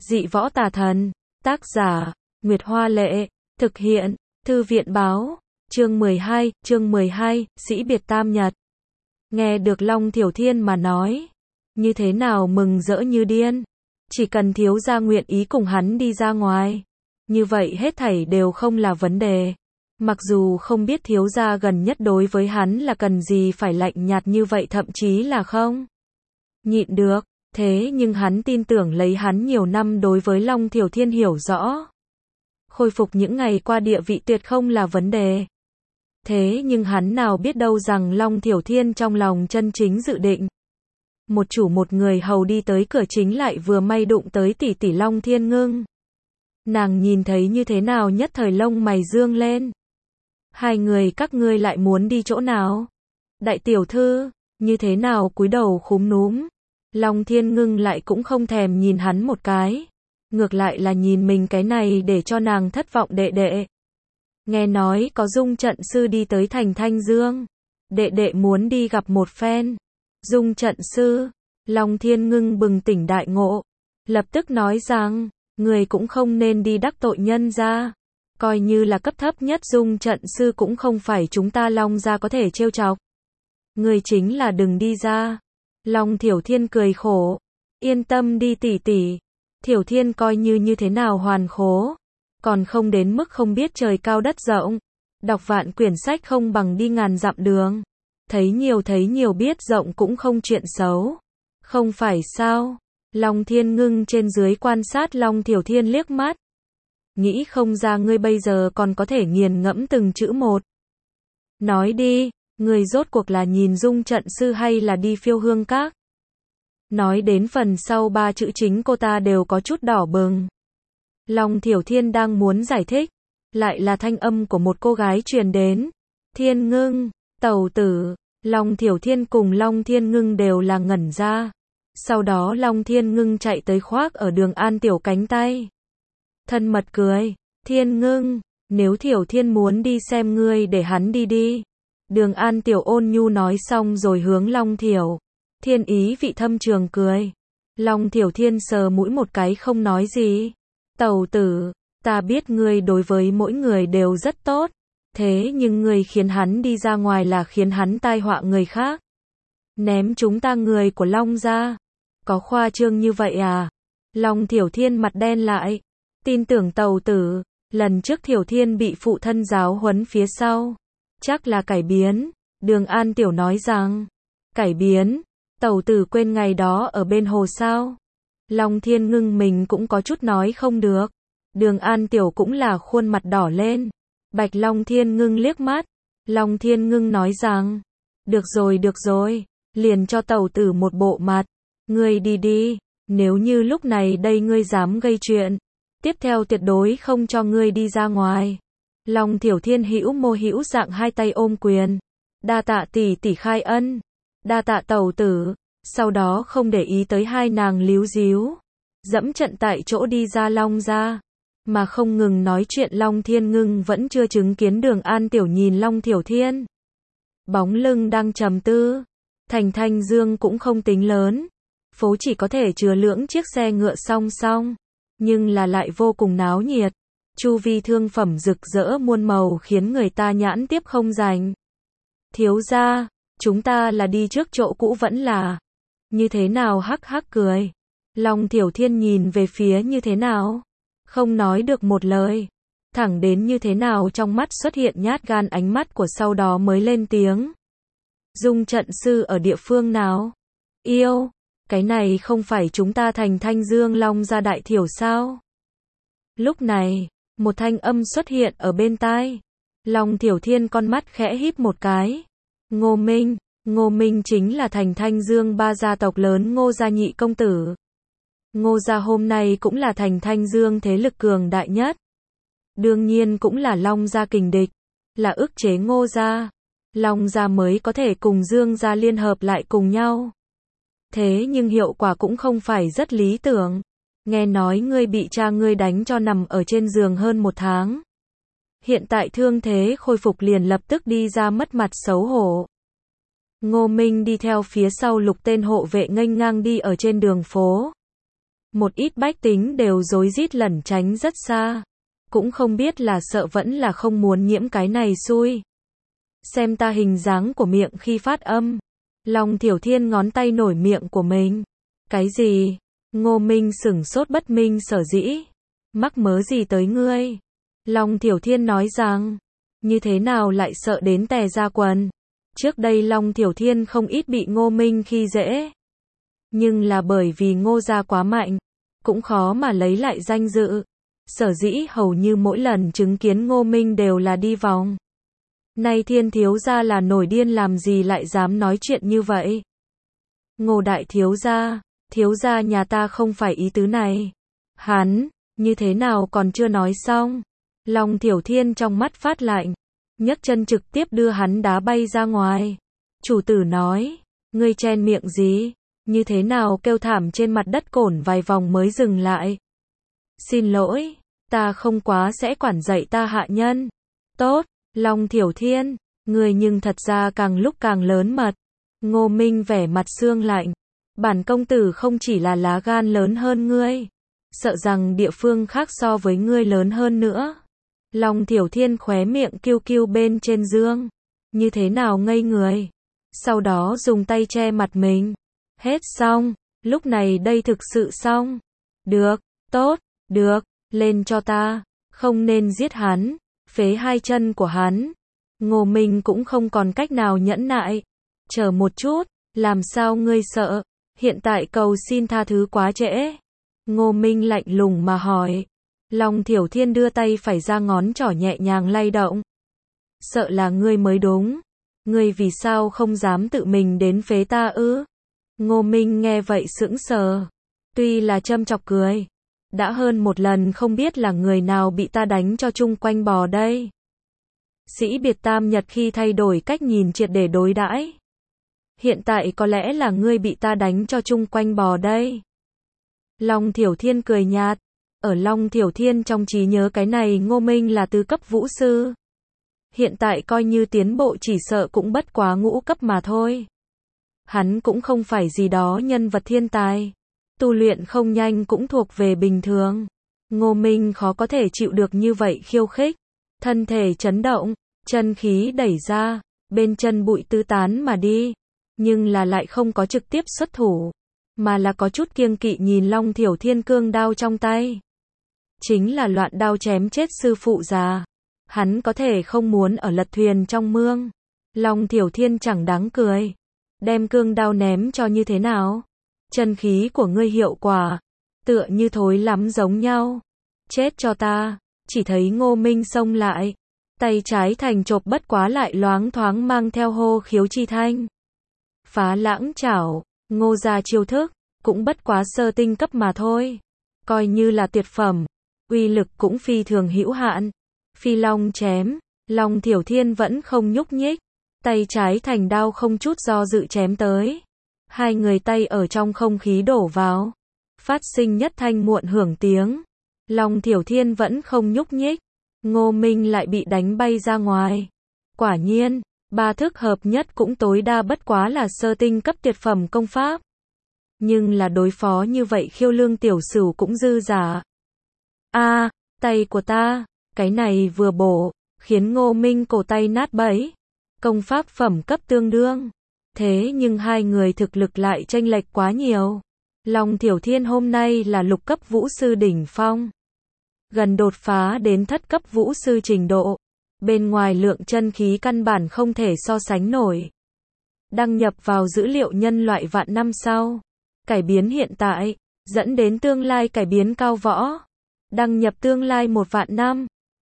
Dị võ tà thần. Tác giả, Nguyệt Hoa Lệ. Thực hiện, Thư viện báo. Chương 12, Sĩ biệt tam nhật. Nghe được Long Thiểu Thiên mà nói, như thế nào mừng rỡ như điên. Chỉ cần thiếu gia nguyện ý cùng hắn đi ra ngoài, như vậy hết thảy đều không là vấn đề. Mặc dù không biết thiếu gia gần nhất đối với hắn là cần gì phải lạnh nhạt như vậy, thậm chí là không nhịn được, thế nhưng hắn tin tưởng lấy hắn nhiều năm đối với Long Thiểu Thiên hiểu rõ, khôi phục những ngày qua địa vị tuyệt không là vấn đề. Thế nhưng hắn nào biết đâu rằng Long Thiểu Thiên trong lòng chân chính dự định, một chủ một người hầu đi tới cửa chính lại vừa may đụng tới tỷ tỷ Long Thiên Ngưng. Nàng nhìn thấy như thế nào nhất thời lông mày dương lên. Hai người các ngươi lại muốn đi chỗ nào? Đại tiểu thư, như thế nào cúi đầu khúm núm. Long Thiên Ngưng lại cũng không thèm nhìn hắn một cái. Ngược lại là nhìn mình cái này để cho nàng thất vọng đệ đệ. Nghe nói có Dung trận sư đi tới thành Thanh Dương. Đệ đệ muốn đi gặp một phen. Dung trận sư. Long Thiên Ngưng bừng tỉnh đại ngộ. Lập tức nói rằng, người cũng không nên đi đắc tội nhân gia. Coi như là cấp thấp nhất Dung trận sư cũng không phải chúng ta Long gia có thể trêu chọc. Người chính là đừng đi ra. Long Thiểu Thiên cười khổ. Yên tâm đi tỷ tỷ. Thiểu Thiên coi như thế nào hoàn khố. Còn không đến mức không biết trời cao đất rộng. Đọc vạn quyển sách không bằng đi ngàn dặm đường. Thấy nhiều biết rộng cũng không chuyện xấu. Không phải sao? Long Thiên Ngưng trên dưới quan sát Long Thiểu Thiên liếc mắt. Nghĩ không ra ngươi bây giờ còn có thể nghiền ngẫm từng chữ một. Nói đi, ngươi rốt cuộc là nhìn Dung trận sư hay là đi Phiêu Hương Các? Nói đến phần sau ba chữ chính cô ta đều có chút đỏ bừng. Long Thiểu Thiên đang muốn giải thích, lại là thanh âm của một cô gái truyền đến. Thiên Ngưng, tẩu tử. Long Thiểu Thiên cùng Long Thiên Ngưng đều là ngẩn ra. Sau đó Long Thiên Ngưng chạy tới khoác ở Đường An Tiểu cánh tay. Thân mật cười. Thiên Ngưng, nếu Thiểu Thiên muốn đi xem ngươi để hắn đi đi. Đường An Tiểu ôn nhu nói xong rồi hướng Long Thiểu Thiên ý vị thâm trường cười. Long Thiểu Thiên sờ mũi một cái không nói gì. Tẩu tử, ta biết ngươi đối với mỗi người đều rất tốt. Thế nhưng ngươi khiến hắn đi ra ngoài là khiến hắn tai họa người khác. Ném chúng ta người của Long ra. Có khoa trương như vậy à? Long Thiểu Thiên mặt đen lại. Tin tưởng tẩu tử, lần trước Thiểu Thiên bị phụ thân giáo huấn phía sau. Chắc là cải biến. Đường An Tiểu nói rằng, cải biến, tẩu tử quên ngày đó ở bên hồ sao? Long Thiên Ngưng mình cũng có chút nói không được. Đường An Tiểu cũng là khuôn mặt đỏ lên. Bạch Long Thiên Ngưng liếc mắt. Long Thiên Ngưng nói rằng, được rồi, liền cho tẩu tử một bộ mặt. Ngươi đi đi, nếu như lúc này đây ngươi dám gây chuyện, tiếp theo tuyệt đối không cho ngươi đi ra ngoài. Long Thiểu Thiên hữu mô hữu dạng hai tay ôm quyền. Đa tạ tỷ tỷ khai ân. Đa tạ tẩu tử. Sau đó không để ý tới hai nàng líu díu. Dẫm trận tại chỗ đi ra Long ra. Mà không ngừng nói chuyện Long Thiên Ngưng vẫn chưa chứng kiến Đường An Tiểu nhìn Long Thiểu Thiên. Bóng lưng đang trầm tư. Thành Thanh Dương cũng không tính lớn. Phố chỉ có thể chứa lưỡng chiếc xe ngựa song song. Nhưng là lại vô cùng náo nhiệt. Chu vi thương phẩm rực rỡ muôn màu khiến người ta nhãn tiếp không dành. Thiếu gia, chúng ta là đi trước chỗ cũ vẫn là. Như thế nào hắc hắc cười. Long Thiểu Thiên nhìn về phía như thế nào. Không nói được một lời. Thẳng đến như thế nào trong mắt xuất hiện nhát gan ánh mắt của sau đó mới lên tiếng. Dung trận sư ở địa phương nào? Yêu, cái này không phải chúng ta thành Thanh Dương Long gia đại thiểu sao? Lúc này, một thanh âm xuất hiện ở bên tai. Long Thiểu Thiên con mắt khẽ híp một cái. Ngô Minh chính là thành Thanh Dương ba gia tộc lớn Ngô gia nhị công tử. Ngô gia hôm nay cũng là thành Thanh Dương thế lực cường đại nhất. Đương nhiên cũng là Long gia kình địch. Là ức chế Ngô gia. Long gia mới có thể cùng Dương gia liên hợp lại cùng nhau. Thế nhưng hiệu quả cũng không phải rất lý tưởng. Nghe nói ngươi bị cha ngươi đánh cho nằm ở trên giường hơn một tháng. Hiện tại thương thế khôi phục liền lập tức đi ra mất mặt xấu hổ. Ngô Minh đi theo phía sau lục tên hộ vệ nghênh ngang đi ở trên đường phố. Một ít bách tính đều rối rít lẩn tránh rất xa. Cũng không biết là sợ vẫn là không muốn nhiễm cái này xui. Xem ta hình dáng của miệng khi phát âm. Long Thiểu Thiên ngón tay nổi miệng của mình. Cái gì? Ngô Minh sửng sốt bất minh sở dĩ. Mắc mớ gì tới ngươi? Long Thiểu Thiên nói rằng, như thế nào lại sợ đến tè ra quần? Trước đây Long Thiểu Thiên không ít bị Ngô Minh khi dễ. Nhưng là bởi vì Ngô gia quá mạnh, cũng khó mà lấy lại danh dự. Sở dĩ hầu như mỗi lần chứng kiến Ngô Minh đều là đi vòng. Nay Thiên thiếu gia là nổi điên làm gì lại dám nói chuyện như vậy? Ngô đại thiếu gia nhà ta không phải ý tứ này. Hắn, như thế nào còn chưa nói xong? Long Thiểu Thiên trong mắt phát lạnh, nhấc chân trực tiếp đưa hắn đá bay ra ngoài. Chủ tử nói, ngươi chen miệng gì? Như thế nào kêu thảm trên mặt đất cổn vài vòng mới dừng lại. Xin lỗi, ta không quá sẽ quản dạy ta hạ nhân. Tốt, Long Thiểu Thiên, ngươi nhưng thật ra càng lúc càng lớn mật. Ngô Minh vẻ mặt sương lạnh. Bản công tử không chỉ là lá gan lớn hơn ngươi, sợ rằng địa phương khác so với ngươi lớn hơn nữa. Long Thiểu Thiên khóe miệng kiêu kiêu bên trên dương. Như thế nào ngây người. Sau đó dùng tay che mặt mình. Hết xong, lúc này đây thực sự xong. Được, tốt, được, lên cho ta. Không nên giết hắn, phế hai chân của hắn. Ngô Minh cũng không còn cách nào nhẫn nại. Chờ một chút, làm sao ngươi sợ? Hiện tại cầu xin tha thứ quá trễ. Ngô Minh lạnh lùng mà hỏi. Long Thiểu Thiên đưa tay phải ra ngón trỏ nhẹ nhàng lay động. Sợ là ngươi mới đúng. Ngươi vì sao không dám tự mình đến phế ta ư? Ngô Minh nghe vậy sững sờ. Tuy là châm chọc cười. Đã hơn một lần không biết là người nào bị ta đánh cho chung quanh bò đây. Sĩ biệt tam nhật khi thay đổi cách nhìn triệt để đối đãi. Hiện tại có lẽ là ngươi bị ta đánh cho chung quanh bò đây. Long Thiểu Thiên cười nhạt. Ở Long Thiểu Thiên trong trí nhớ cái này Ngô Minh là tứ cấp vũ sư. Hiện tại coi như tiến bộ chỉ sợ cũng bất quá ngũ cấp mà thôi. Hắn cũng không phải gì đó nhân vật thiên tài. Tu luyện không nhanh cũng thuộc về bình thường. Ngô Minh khó có thể chịu được như vậy khiêu khích. Thân thể chấn động, chân khí đẩy ra, bên chân bụi tứ tán mà đi. Nhưng là lại không có trực tiếp xuất thủ, mà là có chút kiêng kỵ nhìn Long Thiểu Thiên cương đao trong tay. Chính là loạn đao chém chết sư phụ già. Hắn có thể không muốn ở lật thuyền trong mương. Long Thiểu Thiên chẳng đáng cười. Đem cương đao ném cho như thế nào? Chân khí của ngươi hiệu quả tựa như thối lắm giống nhau. Chết cho ta. Chỉ thấy Ngô Minh xông lại. Tay trái thành chộp bất quá lại loáng thoáng mang theo hô khiếu chi thanh. Phá lãng chảo, Ngô gia chiêu thức, cũng bất quá sơ tinh cấp mà thôi. Coi như là tuyệt phẩm, uy lực cũng phi thường hữu hạn. Phi long chém, Long Thiểu Thiên vẫn không nhúc nhích. Tay trái thành đao không chút do dự chém tới. Hai người tay ở trong không khí đổ vào. Phát sinh nhất thanh muộn hưởng tiếng. Long Thiểu Thiên vẫn không nhúc nhích. Ngô Minh lại bị đánh bay ra ngoài. Quả nhiên, ba thức hợp nhất cũng tối đa bất quá là sơ tinh cấp tuyệt phẩm công pháp. Nhưng là đối phó như vậy khiêu lương tiểu sửu cũng dư giả. Tay của ta, cái này vừa bổ, khiến Ngô Minh cổ tay nát bấy. Công pháp phẩm cấp tương đương. Thế nhưng hai người thực lực lại chênh lệch quá nhiều. Long Thiểu Thiên hôm nay là lục cấp vũ sư đỉnh phong. Gần đột phá đến thất cấp vũ sư trình độ. Bên ngoài lượng chân khí căn bản không thể so sánh nổi. Đăng nhập vào dữ liệu nhân loại vạn năm sau. Cải biến hiện tại, dẫn đến tương lai cải biến cao võ. Đăng nhập tương lai 1 vạn năm.